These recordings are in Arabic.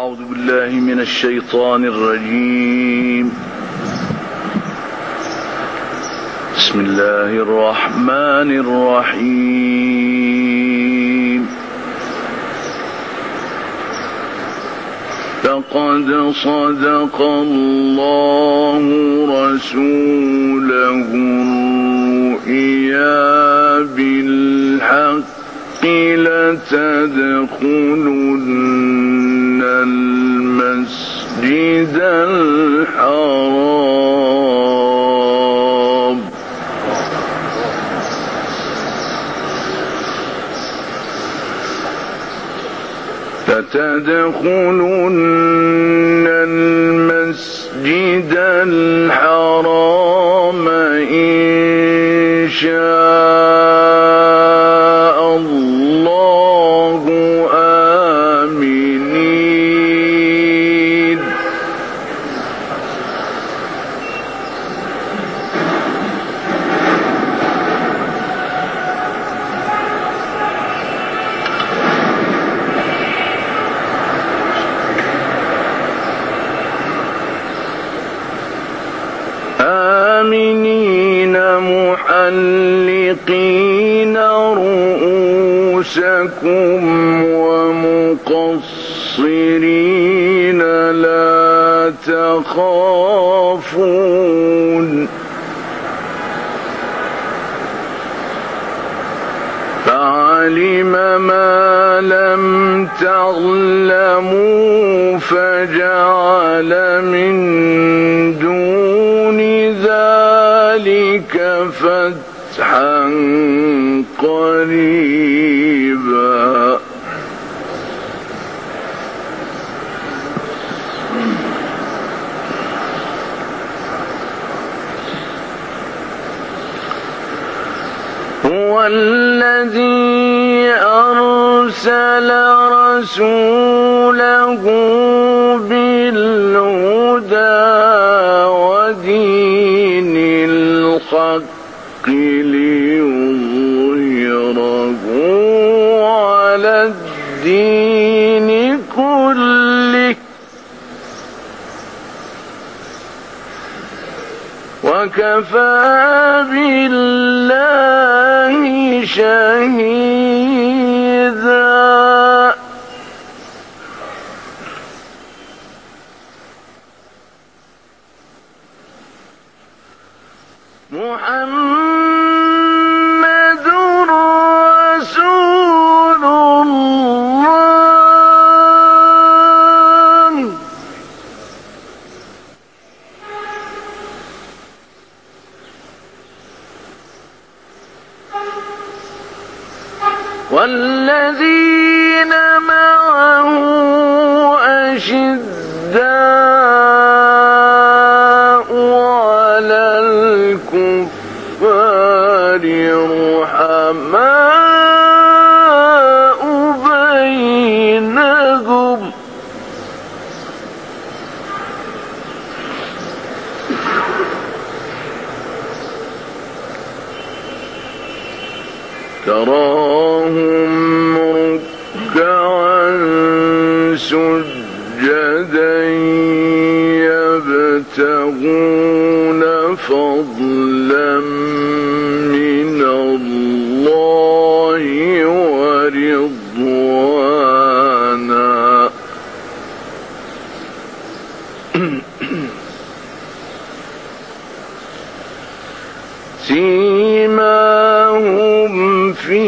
أعوذ بالله من الشيطان الرجيم. بسم الله الرحمن الرحيم. لقد صدق الله رسوله الرؤيا بالحق لتدخلن المسجد الحرام إن شاء الله آمنين محلقين رؤوسكم ومقصرين لا تخافون فعلم ما لم تعلموا فجعل من دون ذلك فتحا قريبا هو الذي أرسل رسوله بالهدى ودين الحق ليظهره على الدين كله وكفى بالله شهيدا محمد رسول الله والذين معه أشداء على الكفار رحماء بينهم تراهم ركعا سجدا يبتغون فضلا من الله ورضوانا سيماهم في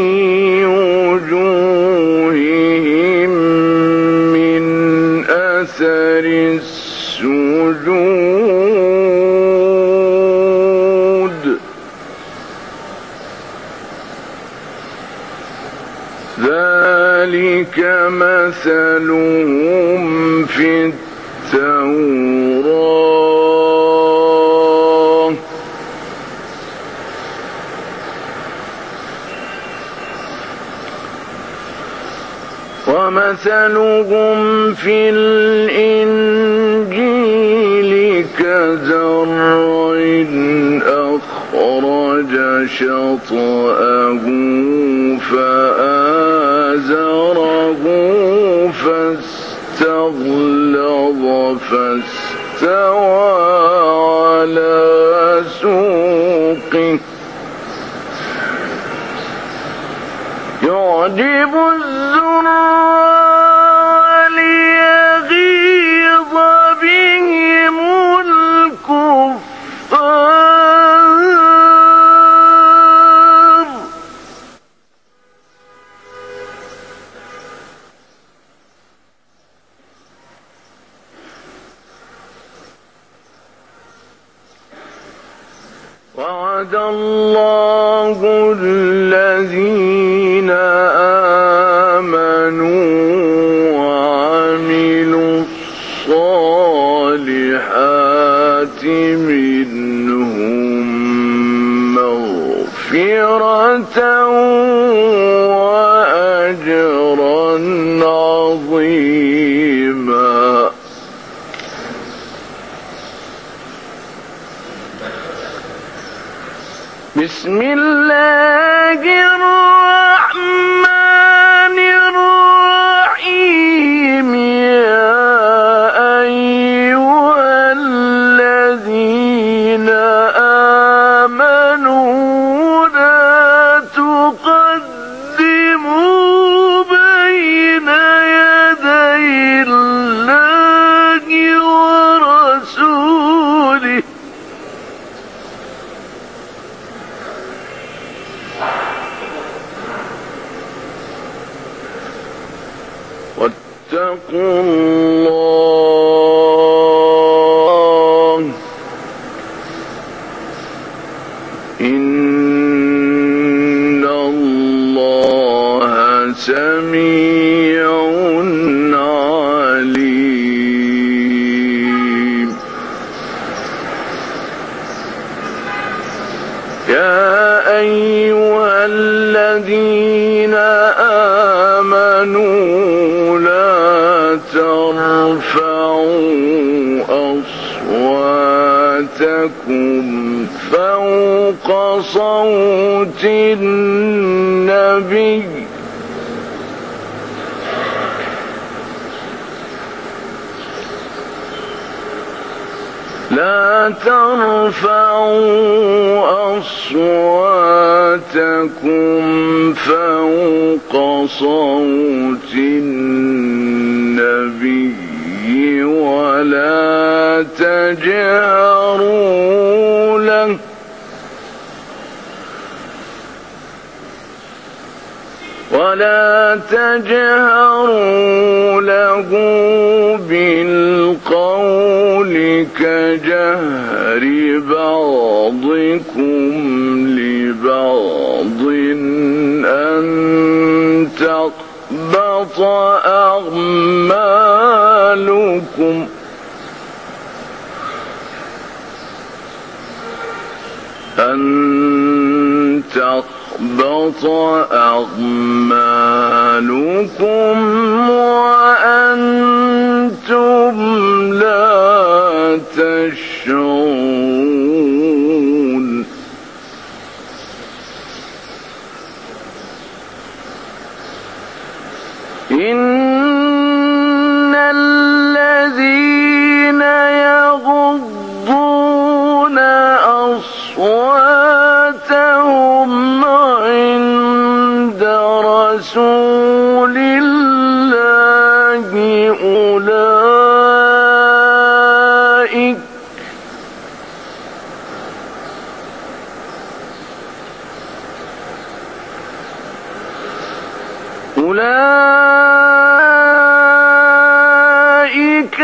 وجوههم من أثر السجود ذلك مثلهم في التوراة ومثلهم في الإنجيل كزرع أخرج شطأه فآزره استغلظ فاستوى على سوقه يعجب الزراع ليغيظ بهم الكفار وعد الله الذين آمنوا وعملوا الصالحات منهم مغفرة وأجرا عظيما. بسم الله الرحمن الرحيم. يا أيها الذين آمنوا لا تقدموا بين يدي الله ورسوله واتقوا الله إن الله سميع عليم. يا أيها الذين آمنوا لا ترفعوا أصواتكم فوق صوت النبي لا ترفعوا أصواتكم فوق صوت النبي ولا تجهروا له بالقول كجهر بعضكم لبعض أن تحبط أعمالكم وأنتم لا تشعرون. إن الذين يغضون أصواتهم عند رسول الله أولئك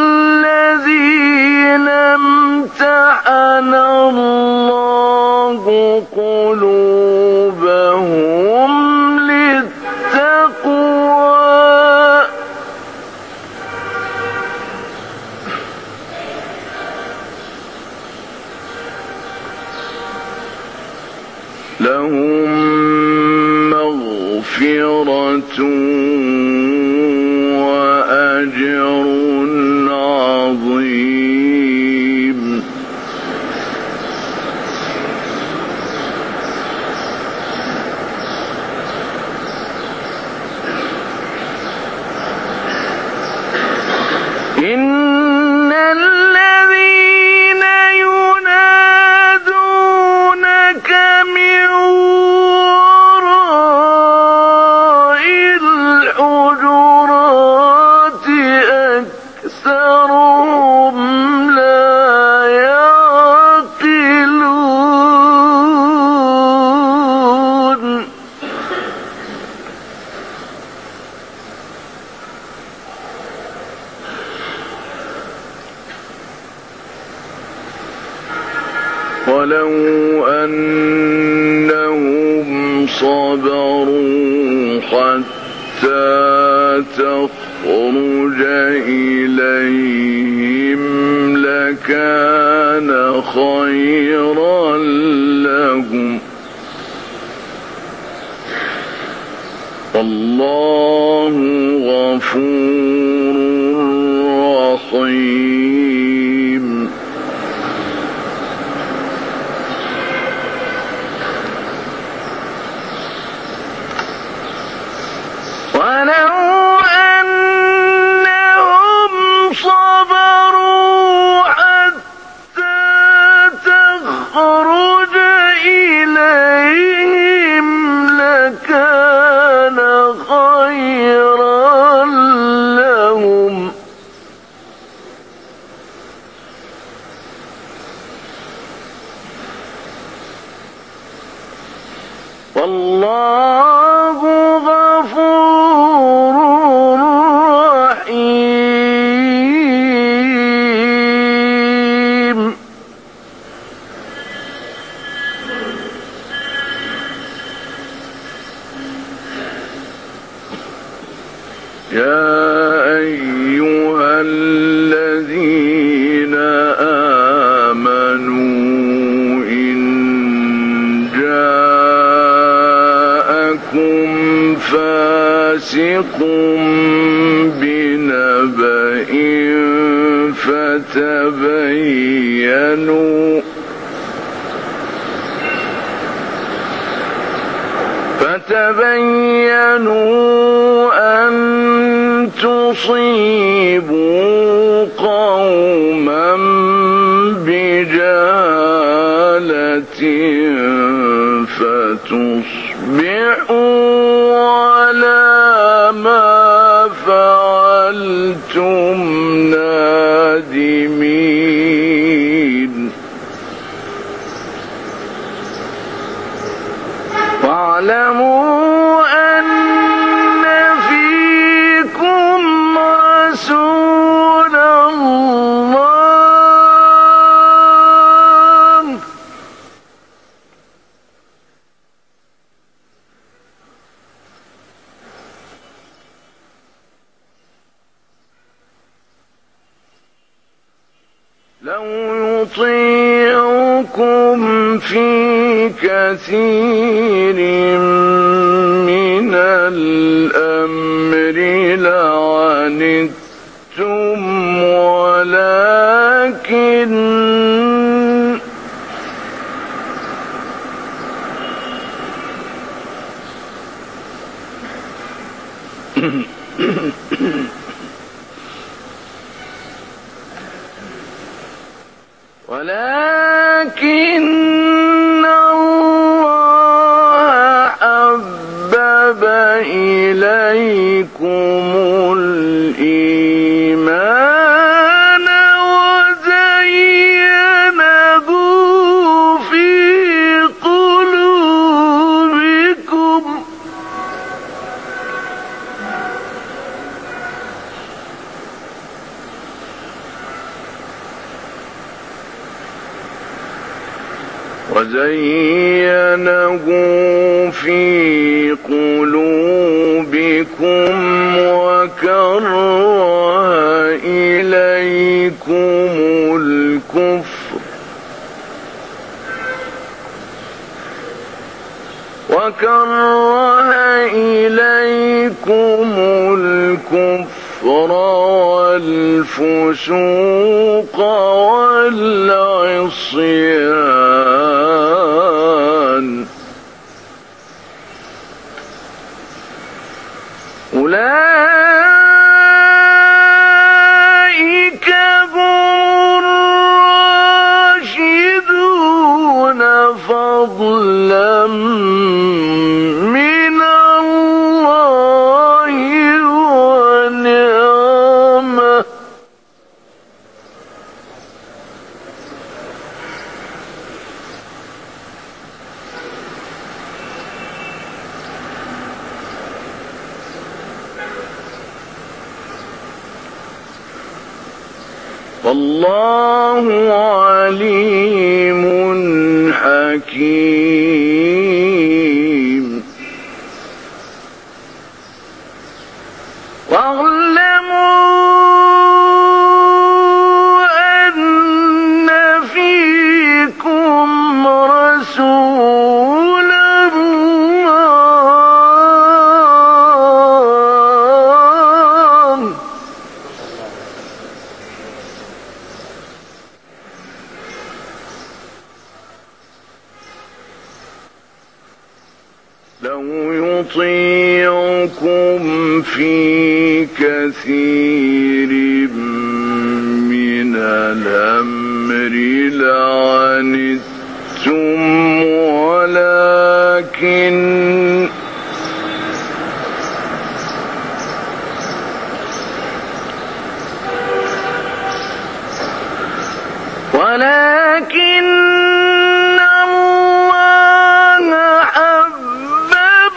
الذين امتحن الله قلوبهم للتقوى لهم مغفرة وأجر عظيم. تخرج إليهم لكان خيرا لهم والله غفور رحيم ولو أنهم صبروا حتى تخرج إليهم لكان خيرا لهم والله غفور رحيم يا أيها الذين آمنوا إن جاءكم فاسق بنبأ فتبينوا أن تصيبوا قوما بجهالة فتصبحوا على ما فعلتم نادمين واعلموا أن فيكم رسول الله لو يطيعكم في كثير من الأمر لعنتم ولكن الله حبب إليكم الإيمان وزينه في قلوبكم وكره إليكم الكفر والفسوق والعصيان أولئك هم الراشدون فضلا من الله ونعمه والله عليم حكيم لو يطيعكم في كثير من الأمر لعنتم ولكن الله حبب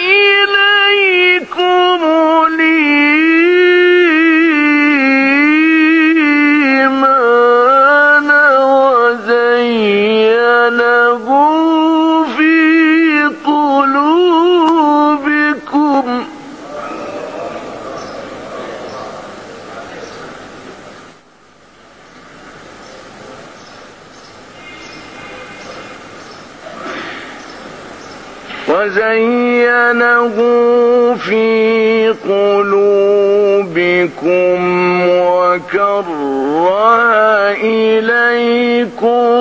إليكم الإيمان وزينه في قلوبكم وكره إليكم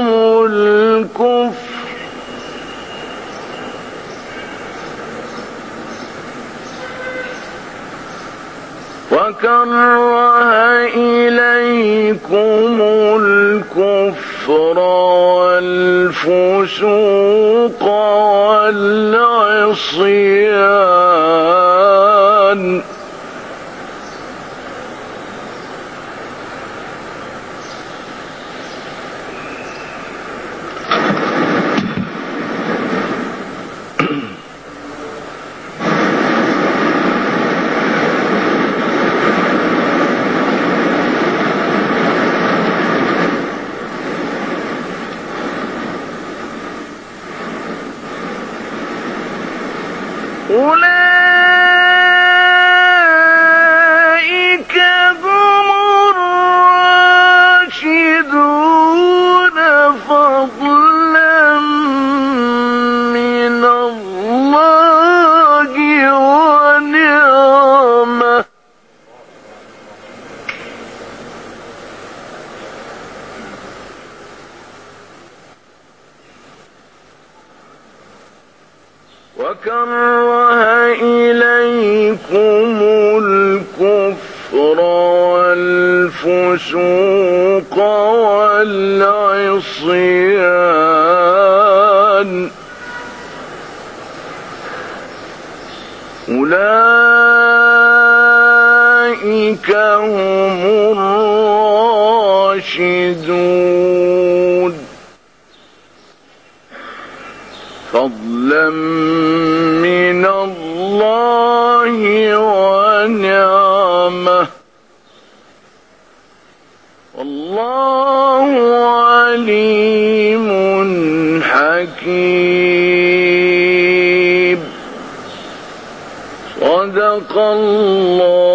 الكفر والفسوق والعصيان أولئك هم الراشدون فضلا من الله ونعمة وكره إليكم الكفر والفسوق والعصيان أولئك هم الراشدون فضلا من الله ونعمة والله عليم حكيم صدق الله